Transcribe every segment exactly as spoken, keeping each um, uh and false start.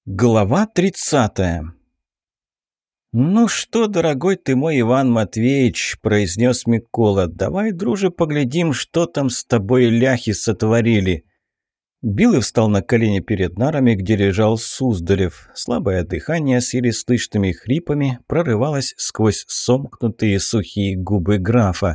Глава тридцатая. «Ну что, дорогой ты мой Иван Матвеевич», – произнес Микола, – «давай, друже, поглядим, что там с тобой ляхи сотворили». Билый встал на колени перед нарами, где лежал Суздалев. Слабое дыхание с еле слышными хрипами прорывалось сквозь сомкнутые сухие губы графа.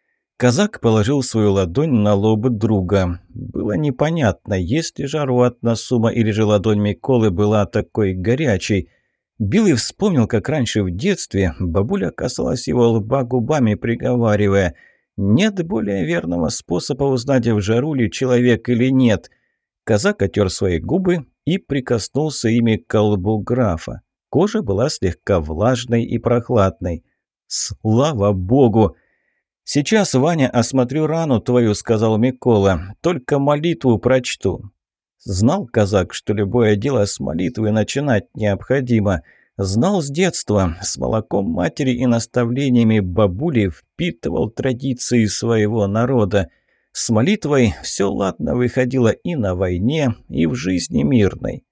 Казак положил свою ладонь на лоб друга. Было непонятно, есть ли жару от Насума или же ладонь Миколы была такой горячей. Билый вспомнил, как раньше в детстве бабуля касалась его лба губами, приговаривая: «Нет более верного способа узнать, в жару ли человек или нет». Казак отер свои губы и прикоснулся ими к лбу графа. Кожа была слегка влажной и прохладной. «Слава богу!» «Сейчас, Ваня, осмотрю рану твою», — сказал Микола. «Только молитву прочту». Знал казак, что любое дело с молитвы начинать необходимо. Знал с детства, с молоком матери и наставлениями бабули впитывал традиции своего народа. С молитвой все ладно выходило и на войне, и в жизни мирной.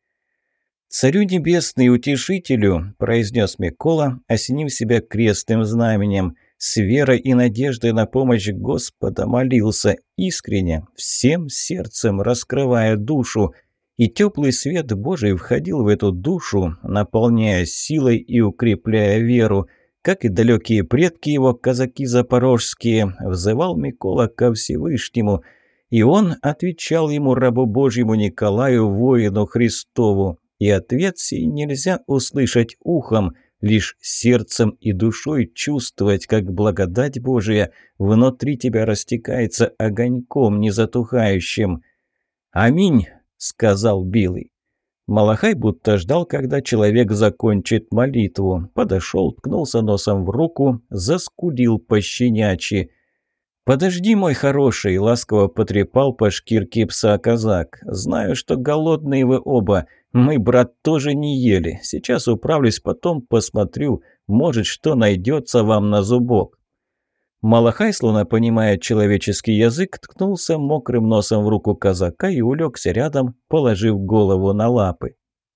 «Царю небесный, утешителю», – произнес Микола, осенив себя крестным знаменем. С верой и надеждой на помощь Господа молился, искренне, всем сердцем раскрывая душу. И теплый свет Божий входил в эту душу, наполняя силой и укрепляя веру. Как и далекие предки его, казаки запорожские, взывал Микола ко Всевышнему. И он отвечал ему, рабу Божьему Николаю, воину Христову. И ответ сей нельзя услышать ухом, лишь сердцем и душой чувствовать, как благодать Божия внутри тебя растекается огоньком незатухающим. «Аминь», — сказал Билый. Малахай будто ждал, когда человек закончит молитву. Подошел, ткнулся носом в руку, заскулил пощенячьи. «Подожди, мой хороший», — ласково потрепал по шкирке пса казак. «Знаю, что голодные вы оба. Мы, брат, тоже не ели. Сейчас управлюсь, потом посмотрю. Может, что найдется вам на зубок». Малахай, словно понимая человеческий язык, ткнулся мокрым носом в руку казака и улегся рядом, положив голову на лапы.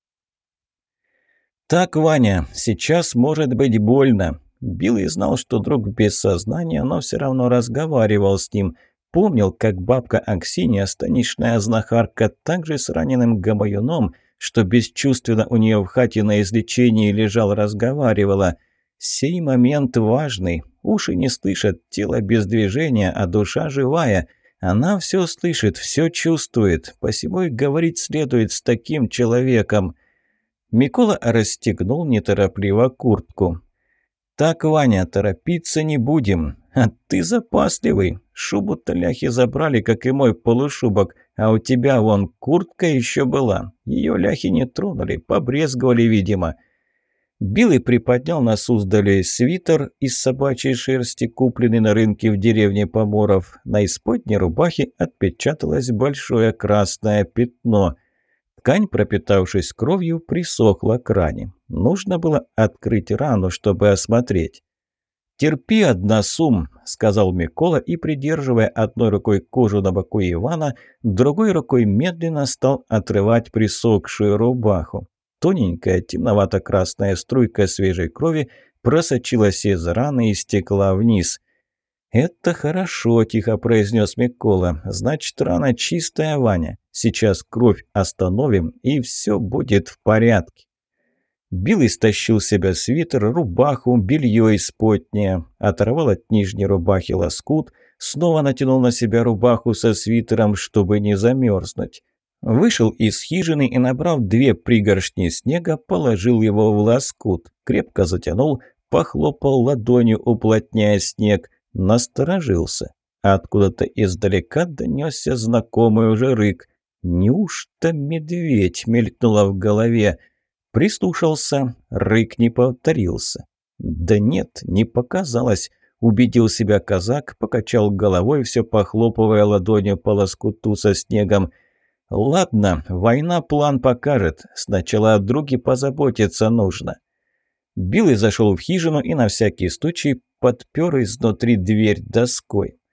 «Так, Ваня, сейчас может быть больно». Билый знал, что друг без сознания, но все равно разговаривал с ним. Помнил, как бабка Аксинья, станичная знахарка, также с раненым гамаюном, что бесчувственно у нее в хате на излечении лежал, разговаривала. Сей момент важный. Уши не слышат, тело без движения, а душа живая. Она все слышит, все чувствует. Посему и говорить следует с таким человеком. Микола расстегнул неторопливо куртку. «Так, Ваня, торопиться не будем. А ты запасливый. Шубу-то ляхи забрали, как и мой полушубок, а у тебя вон куртка еще была. Ее ляхи не тронули, побрезговали, видимо». Билый приподнял на Суздале свитер из собачьей шерсти, купленный на рынке в деревне Поморов. На исподней рубахе отпечаталось большое красное пятно. Ткань, пропитавшись кровью, присохла к ране. Нужно было открыть рану, чтобы осмотреть. «Терпи, Односум», — сказал Микола и, придерживая одной рукой кожу на боку Ивана, другой рукой медленно стал отрывать присохшую рубаху. Тоненькая темновато-красная струйка свежей крови просочилась из раны и стекла вниз. «Это хорошо», – тихо произнес Микола. «Значит, рана чистая, Ваня. Сейчас кровь остановим, и все будет в порядке». Билый стащил с себя свитер, рубаху, белье исподнее, оторвал от нижней рубахи лоскут, снова натянул на себя рубаху со свитером, чтобы не замерзнуть. Вышел из хижины и, набрав две пригоршни снега, положил его в лоскут, крепко затянул, похлопал ладонью, уплотняя снег. Насторожился. Откуда-то издалека донесся знакомый уже рык. «Неужто медведь?» — мелькнуло в голове. Прислушался, рык не повторился. «Да нет, не показалось», — убедил себя казак, покачал головой, все похлопывая ладонью по лоскуту со снегом. «Ладно, война план покажет. Сначала о друге позаботиться нужно». Билый зашел в хижину и на всякий случай подпер изнутри дверь доской.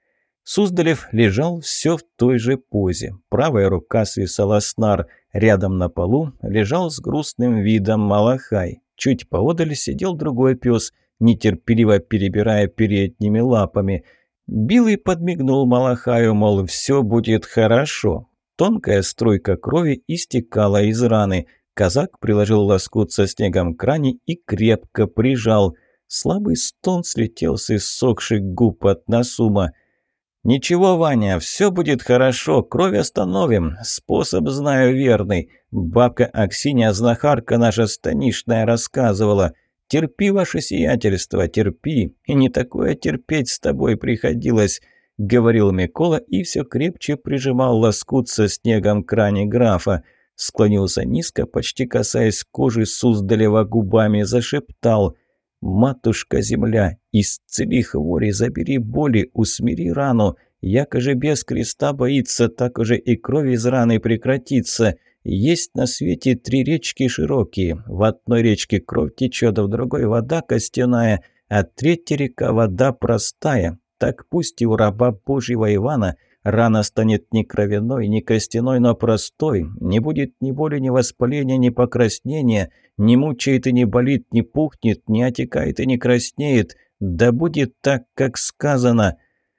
Суздалев лежал все в той же позе. Правая рука свисала с нар. Рядом на полу лежал с грустным видом Малахай. Чуть поодаль сидел другой пес, нетерпеливо перебирая передними лапами. Билый подмигнул Малахаю, мол, все будет хорошо. Тонкая струйка крови истекала из раны. Казак приложил лоскут со снегом к ране и крепко прижал. Слабый стон слетел с иссохших губ от Насума. «Ничего, Ваня, все будет хорошо, кровь остановим. Способ знаю верный. Бабка Аксинья, знахарка наша станишная, рассказывала. Терпи, ваше сиятельство, терпи. И не такое терпеть с тобой приходилось», — говорил Микола и все крепче прижимал лоскут со снегом к ране графа. Склонился низко, почти касаясь кожи Суздалева губами, зашептал: «Матушка-земля, исцели хвори, забери боли, усмири рану. Яко же без креста боится, так уже и кровь из раны прекратится. Есть на свете три речки широкие. В одной речке кровь течет, в другой вода костяная, а третья река вода простая. Так пусть и у раба Божьего Ивана рана станет не кровяной, не костяной, но простой. Не будет ни боли, ни воспаления, ни покраснения. Не мучает и не болит, не пухнет, не отекает и не краснеет. Да будет так, как сказано».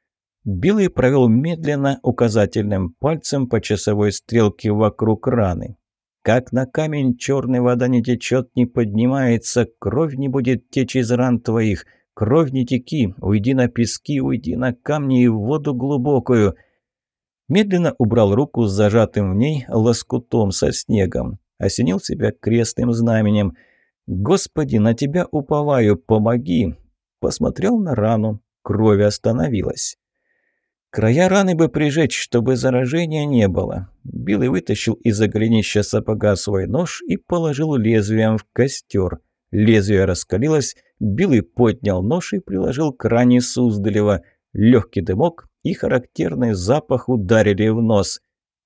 Билый провел медленно указательным пальцем по часовой стрелке вокруг раны. «Как на камень черная вода не течет, не поднимается, кровь не будет течь из ран твоих. Кровь не теки, уйди на пески, уйди на камни и в воду глубокую». Медленно убрал руку с зажатым в ней лоскутом со снегом. Осенил себя крестным знаменем. «Господи, на тебя уповаю, помоги!» Посмотрел на рану. Кровь остановилась. Края раны бы прижечь, чтобы заражения не было. Билый вытащил из-за голенища сапога свой нож и положил лезвием в костер. Лезвие раскалилось, Билый поднял нож и приложил к ране Суздалева. Легкий дымок и характерный запах ударили в нос.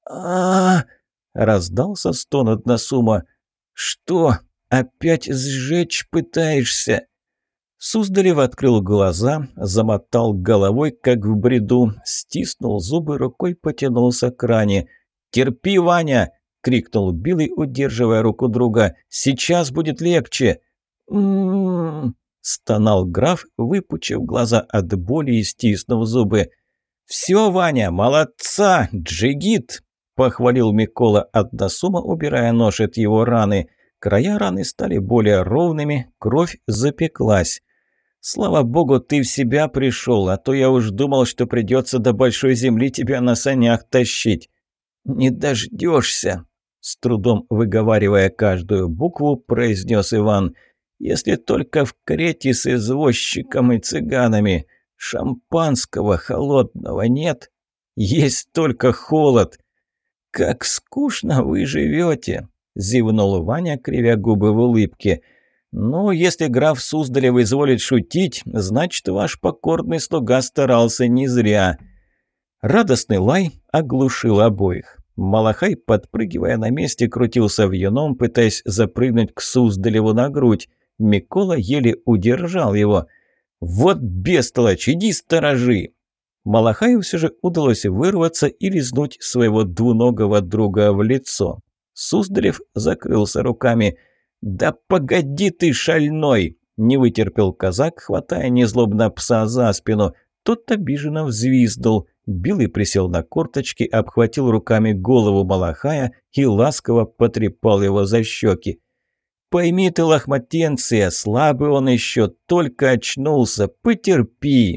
а раздался стон от Насума. «Что, опять сжечь пытаешься?» Суздалев открыл глаза, замотал головой, как в бреду, стиснул зубы, рукой потянулся к ране. «Терпи, Ваня!» — крикнул Билый, удерживая руку друга. «Сейчас будет легче!» «М-м-м!» — стонал граф, выпучив глаза от боли и стиснув зубы. «Все, Ваня, молодца! Джигит!» — похвалил Микола от Насума, убирая нож от его раны. Края раны стали более ровными, кровь запеклась. «Слава богу, ты в себя пришел, а то я уж думал, что придется до большой земли тебя на санях тащить». «Не дождешься», — с трудом выговаривая каждую букву, произнес Иван. «Если только в карете с извозчиком и цыганами. Шампанского холодного нет. Есть только холод. Как скучно вы живете», — зевнул Ваня, кривя губы в улыбке. «Ну, если граф Суздалев изволит шутить, значит, ваш покорный слуга старался не зря». Радостный лай оглушил обоих. Малахай, подпрыгивая на месте, крутился вьюном, пытаясь запрыгнуть к Суздалеву на грудь. Микола еле удержал его. «Вот бестолочь, иди сторожи!» Малахаю все же удалось вырваться и лизнуть своего двуногого друга в лицо. Суздалев закрылся руками. «Да погоди ты, шальной!» – не вытерпел казак, хватая незлобно пса за спину. Тот обиженно взвизднул. Билый присел на корточки, обхватил руками голову Малахая и ласково потрепал его за щеки. «Пойми ты, лохматенция, слабый он еще, только очнулся, потерпи!»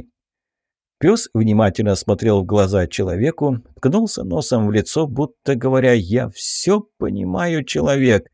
Пес внимательно смотрел в глаза человеку, ткнулся носом в лицо, будто говоря: «Я все понимаю, человек».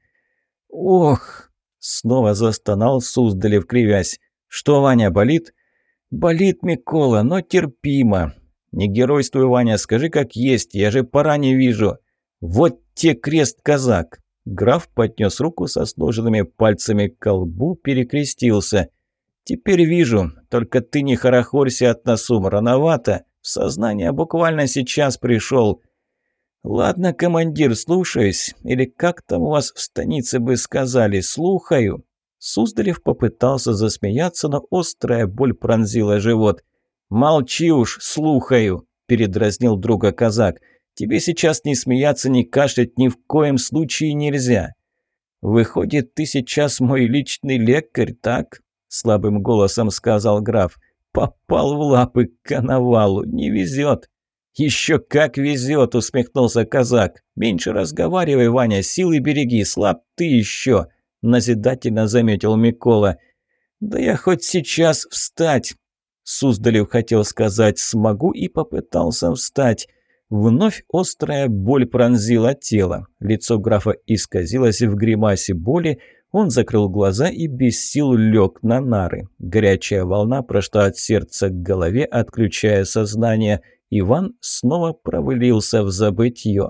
«Ох!» — снова застонал Суздалев, кривясь. «Что, Ваня, болит?» «Болит, Микола, но терпимо». «Не геройствуй, Ваня, скажи как есть, я же пора не вижу». «Вот те крест, казак!» Граф поднес руку со сложенными пальцами к колбу, перекрестился. «Теперь вижу, только ты не хорохорься от Насума, рановато, в сознание буквально сейчас пришел». «Ладно, командир, слушаюсь, или как там у вас в станице бы сказали, слухаю». Суздалев попытался засмеяться, но острая боль пронзила живот. «Молчи уж, слухаю», – передразнил друга казак. «Тебе сейчас не смеяться, не кашлять ни в коем случае нельзя». «Выходит, ты сейчас мой личный лекарь, так?» – слабым голосом сказал граф. «Попал в лапы к коновалу, не везет». «Еще как везет!» – усмехнулся казак. «Меньше разговаривай, Ваня, силы береги, слаб ты еще!» – назидательно заметил Микола. «Да я хоть сейчас встать!» Суздалев хотел сказать «смогу» и попытался встать. Вновь острая боль пронзила тело. Лицо графа исказилось в гримасе боли. Он закрыл глаза и без сил лег на нары. Горячая волна прошла от сердца к голове, отключая сознание. Иван снова провалился в забытье.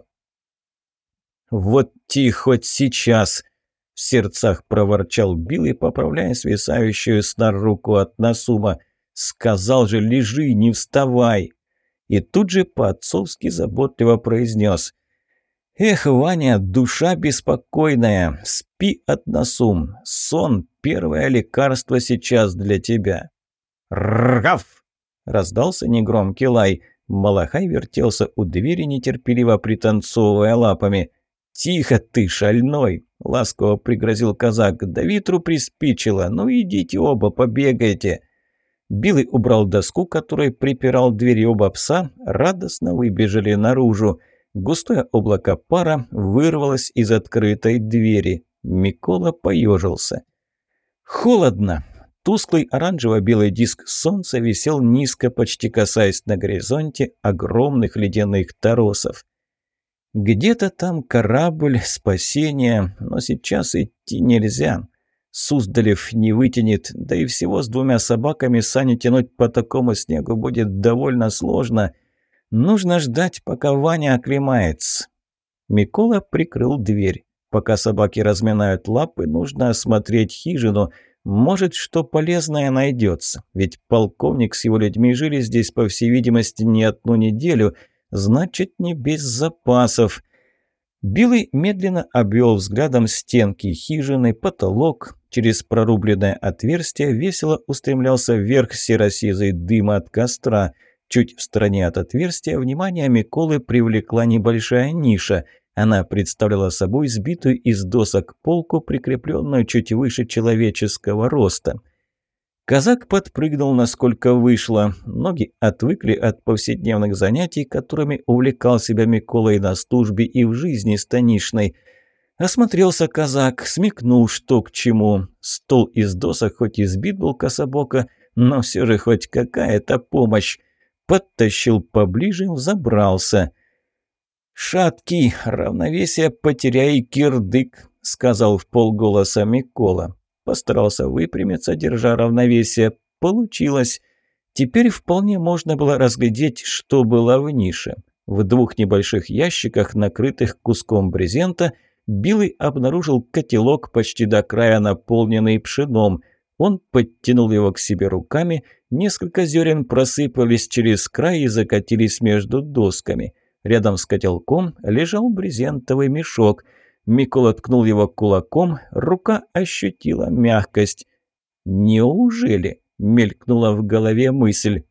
«Вот ти хоть сейчас!» – в сердцах проворчал Билый, поправляя свисающую с нар руку от Насума. «Сказал же, лежи, не вставай!» И тут же по-отцовски заботливо произнес: «Эх, Ваня, душа беспокойная, спи, Атнасум, сон – первое лекарство сейчас для тебя». «Ргав!» – раздался негромкий лай. Малахай вертелся у двери, нетерпеливо пританцовывая лапами. «Тихо ты, шальной!» – ласково пригрозил казак. «Да ветру приспичило, ну идите оба, побегайте». Билый убрал доску, которой припирал дверь, и оба пса радостно выбежали наружу. Густое облако пара вырвалось из открытой двери. Микола поежился. Холодно. Тусклый оранжево-белый диск солнца висел низко, почти касаясь на горизонте огромных ледяных торосов. Где-то там корабль, спасение, но сейчас идти нельзя. Суздалев не вытянет, да и всего с двумя собаками сани тянуть по такому снегу будет довольно сложно. Нужно ждать, пока Ваня оклемается. Микола прикрыл дверь. Пока собаки разминают лапы, нужно осмотреть хижину. Может, что полезное найдется. Ведь полковник с его людьми жили здесь, по всей видимости, не одну неделю. Значит, не без запасов. Билый медленно обвел взглядом стенки хижины, потолок. Через прорубленное отверстие весело устремлялся вверх серо-сизый дым от костра. Чуть в стороне от отверстия внимание Миколы привлекла небольшая ниша. Она представляла собой сбитую из досок полку, прикрепленную чуть выше человеческого роста. Казак подпрыгнул, насколько вышло. Ноги отвыкли от повседневных занятий, которыми увлекал себя Микола и на службе, и в жизни станичной. Осмотрелся казак, смекнул, что к чему. Стол из досок хоть и сбит был кособоко, но все же хоть какая-то помощь. Подтащил поближе, взобрался. «Шаткий, равновесие потеряй, кирдык», — сказал вполголоса Микола. Постарался выпрямиться, держа равновесие. Получилось. Теперь вполне можно было разглядеть, что было в нише. В двух небольших ящиках, накрытых куском брезента, Билый обнаружил котелок, почти до края наполненный пшеном. Он подтянул его к себе руками, несколько зерен просыпались через край и закатились между досками. Рядом с котелком лежал брезентовый мешок. Микола ткнул его кулаком, рука ощутила мягкость. «Неужели?» – мелькнула в голове мысль.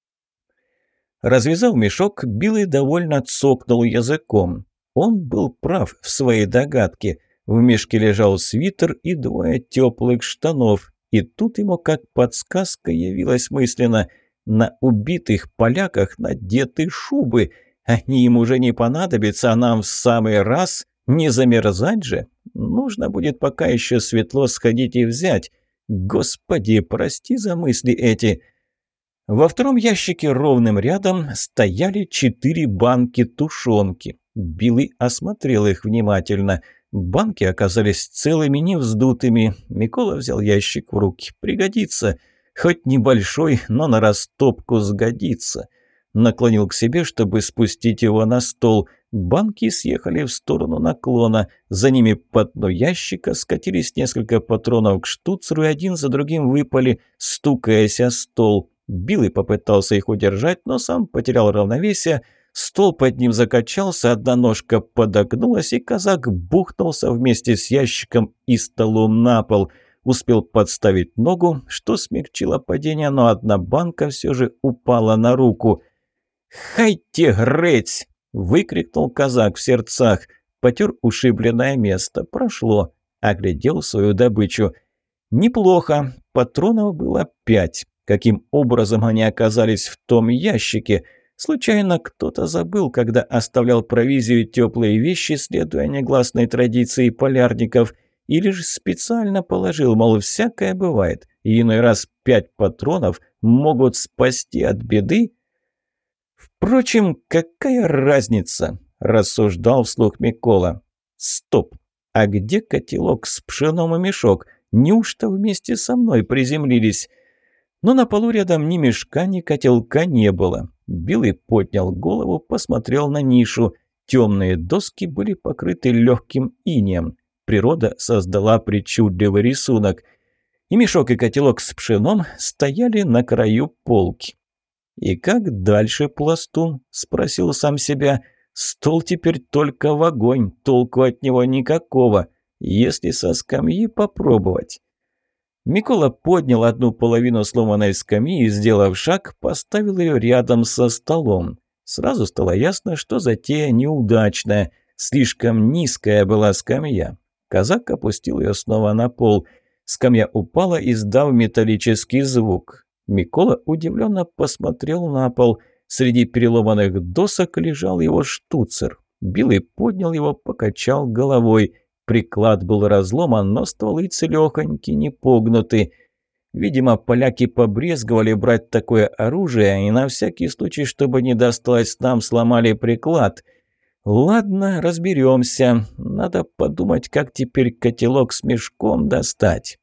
Развязав мешок, Билый довольно цокнул языком. Он был прав в своей догадке. В мешке лежал свитер и двое теплых штанов. И тут ему как подсказка явилась мысленно. На убитых поляках надеты шубы. Они им уже не понадобятся, а нам в самый раз. Не замерзать же. Нужно будет, пока еще светло, сходить и взять. Господи, прости за мысли эти. Во втором ящике ровным рядом стояли четыре банки тушенки. Билый осмотрел их внимательно. Банки оказались целыми, не вздутыми. Микола взял ящик в руки. Пригодится. Хоть небольшой, но на растопку сгодится. Наклонил к себе, чтобы спустить его на стол. Банки съехали в сторону наклона. За ними по дну ящика скатились несколько патронов к штуцеру, и один за другим выпали, стукаясь о стол. Билый попытался их удержать, но сам потерял равновесие. Стол под ним закачался, одна ножка подогнулась, и казак бухнулся вместе с ящиком и столом на пол. Успел подставить ногу, что смягчило падение, но одна банка все же упала на руку. «Хайте греть!» – выкрикнул казак в сердцах. Потер ушибленное место. Прошло. Оглядел свою добычу. Неплохо. Патронов было пять. Каким образом они оказались в том ящике? Случайно кто-то забыл, когда оставлял провизию и теплые вещи, следуя негласной традиции полярников, или же специально положил, мол, всякое бывает, и иной раз пять патронов могут спасти от беды? Впрочем, какая разница? Рассуждал вслух Микола. Стоп! А где котелок с пшеном и мешок? Неужто вместе со мной приземлились? Но на полу рядом ни мешка, ни котелка не было. Билый поднял голову, посмотрел на нишу. Темные доски были покрыты легким инеем. Природа создала причудливый рисунок. И мешок, и котелок с пшеном стояли на краю полки. «И как дальше, пластун?» – спросил сам себя. «Стол теперь только в огонь, толку от него никакого, если со скамьи попробовать». Микола поднял одну половину сломанной скамьи и, сделав шаг, поставил ее рядом со столом. Сразу стало ясно, что затея неудачная, слишком низкая была скамья. Казак опустил ее снова на пол. Скамья упала, издав металлический звук. Микола удивленно посмотрел на пол. Среди переломанных досок лежал его штуцер. Билый поднял его, покачал головой. Приклад был разломан, но стволы целехоньки, не погнуты. Видимо, поляки побрезговали брать такое оружие, и на всякий случай, чтобы не досталось нам, сломали приклад. Ладно, разберемся. Надо подумать, как теперь котелок с мешком достать.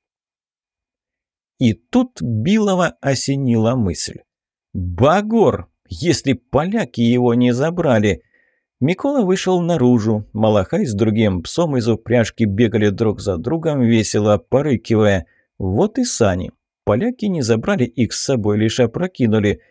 И тут Билова осенила мысль. «Багор! Если поляки его не забрали!» Микола вышел наружу. Малахай с другим псом из упряжки бегали друг за другом, весело порыкивая. Вот и сани. Поляки не забрали их с собой, лишь опрокинули.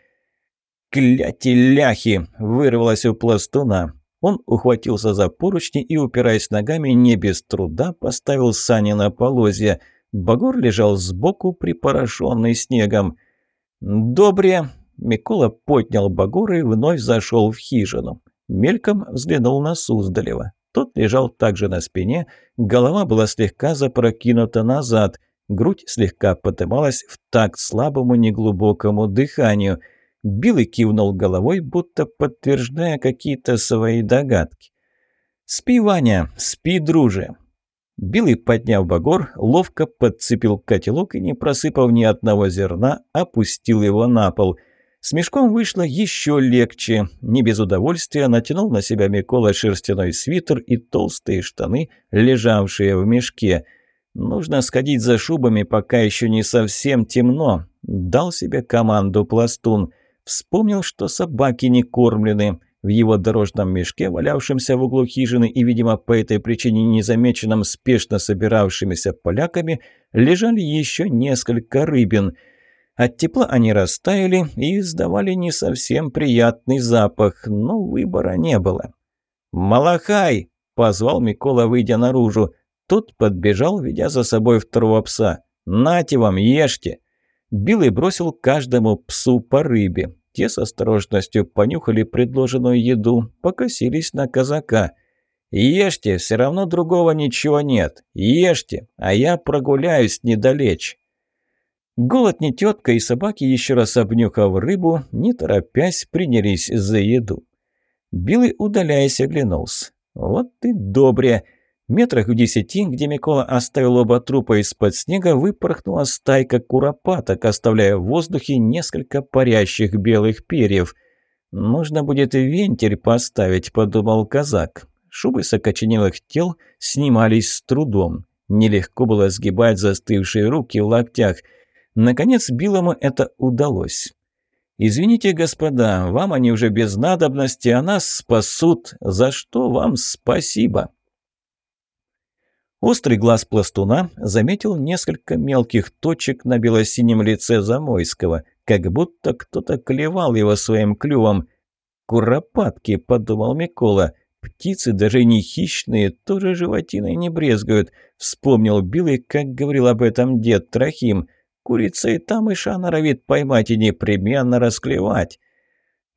«Кляти ляхи!» – вырвалось у пластуна. Он ухватился за поручни и, упираясь ногами, не без труда поставил сани на полозья. Багор лежал сбоку, припорошенный снегом. «Добре!» – Микола поднял Багора и вновь зашел в хижину. Мельком взглянул на Суздалева. Тот лежал также на спине, голова была слегка запрокинута назад, грудь слегка подымалась в такт слабому неглубокому дыханию. Билый кивнул головой, будто подтверждая какие-то свои догадки. «Спи, Ваня, спи, друже!» Билый, подняв Багор, ловко подцепил котелок и, не просыпав ни одного зерна, опустил его на пол. С мешком вышло еще легче. Не без удовольствия натянул на себя Микола шерстяной свитер и толстые штаны, лежавшие в мешке. Нужно сходить за шубами, пока еще не совсем темно. Дал себе команду пластун. Вспомнил, что собаки не кормлены. В его дорожном мешке, валявшемся в углу хижины и, видимо, по этой причине незамеченном спешно собиравшимися поляками, лежали еще несколько рыбин. От тепла они растаяли и издавали не совсем приятный запах, но выбора не было. «Малахай!» – позвал Микола, выйдя наружу. Тот подбежал, ведя за собой второго пса. «Нате вам, ешьте!» Билый бросил каждому псу по рыбе. Те с осторожностью понюхали предложенную еду, покосились на казака. «Ешьте, все равно другого ничего нет. Ешьте, а я прогуляюсь недалече». Голод не тетка, и собаки, еще раз обнюхав рыбу, не торопясь, принялись за еду. Билый, удаляясь, оглянулся. Вот и добре. Метрах в десяти, где Микола оставил оба трупа из-под снега, выпорхнула стайка куропаток, оставляя в воздухе несколько парящих белых перьев. «Нужно будет вентиль поставить», — подумал казак. Шубы с окоченелых тел снимались с трудом. Нелегко было сгибать застывшие руки в локтях. Наконец Билому это удалось. «Извините, господа, вам они уже без надобности, а нас спасут, за что вам спасибо». Острый глаз пластуна заметил несколько мелких точек на белосинем лице Замойского, как будто кто-то клевал его своим клювом. «Куропатки», — подумал Микола, — «птицы, даже не хищные, тоже животиной не брезгуют». Вспомнил Билый, как говорил об этом дед Трохим. «Курица и там мыша норовит поймать и непременно расклевать».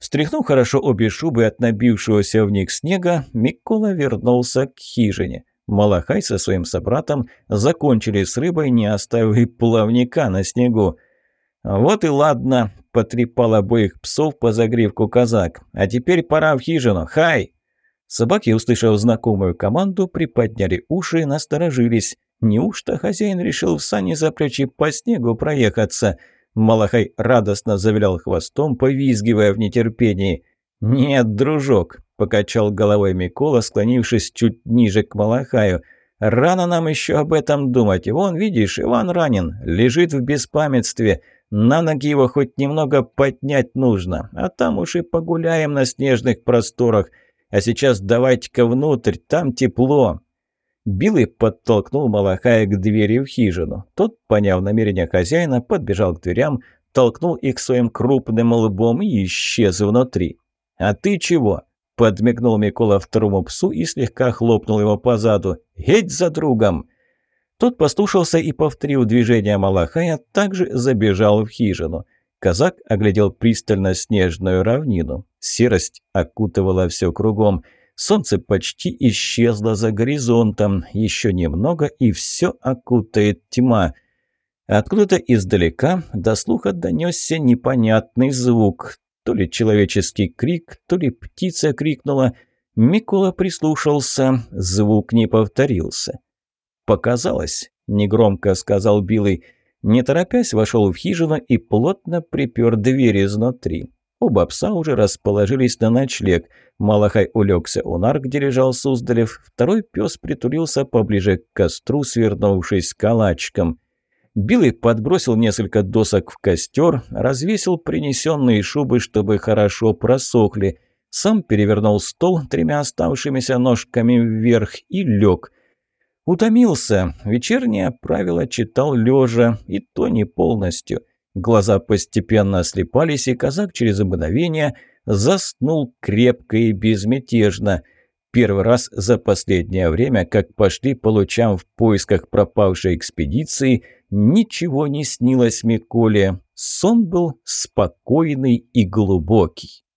Встряхнув хорошо обе шубы от набившегося в них снега, Микола вернулся к хижине. Малахай со своим собратом закончили с рыбой, не оставив и плавника на снегу. «Вот и ладно», – потрепал обоих псов по загривку казак. «А теперь пора в хижину. Хай!» Собаки, услышав знакомую команду, приподняли уши и насторожились. Неужто хозяин решил в сани запрячь и по снегу проехаться? Малахай радостно завилял хвостом, повизгивая в нетерпении. «Нет, дружок», – покачал головой Микола, склонившись чуть ниже к Малахаю. «Рано нам еще об этом думать. Вон, видишь, Иван ранен, лежит в беспамятстве. На ноги его хоть немного поднять нужно, а там уж и погуляем на снежных просторах. А сейчас давайте-ка внутрь, там тепло». Билый подтолкнул Малахая к двери в хижину. Тот, поняв намерение хозяина, подбежал к дверям, толкнул их своим крупным лбом и исчез внутри. «А ты чего?» – подмигнул Микола второму псу и слегка хлопнул его по заду. «Едь за другом!» Тот послушался и, повторив движение Малахая, также забежал в хижину. Казак оглядел пристально снежную равнину. Серость окутывала все кругом. Солнце почти исчезло за горизонтом. Еще немного, и все окутает тьма. Откуда-то издалека до слуха донесся непонятный звук. То ли человеческий крик, то ли птица крикнула. Микола прислушался. Звук не повторился. «Показалось», – негромко сказал Билый. Не торопясь, вошел в хижину и плотно припер дверь изнутри. Оба пса уже расположились на ночлег. Малахай улегся у нар, где лежал Суздалев. Второй пес притулился поближе к костру, свернувшись калачиком. Билый подбросил несколько досок в костер, развесил принесенные шубы, чтобы хорошо просохли. Сам перевернул стол тремя оставшимися ножками вверх и лег. Утомился. Вечернее правило читал лежа, и то не полностью. Глаза постепенно слипались, и казак через мгновение заснул крепко и безмятежно. Первый раз за последнее время, как пошли по лучам в поисках пропавшей экспедиции, ничего не снилось Миколе. Сон был спокойный и глубокий.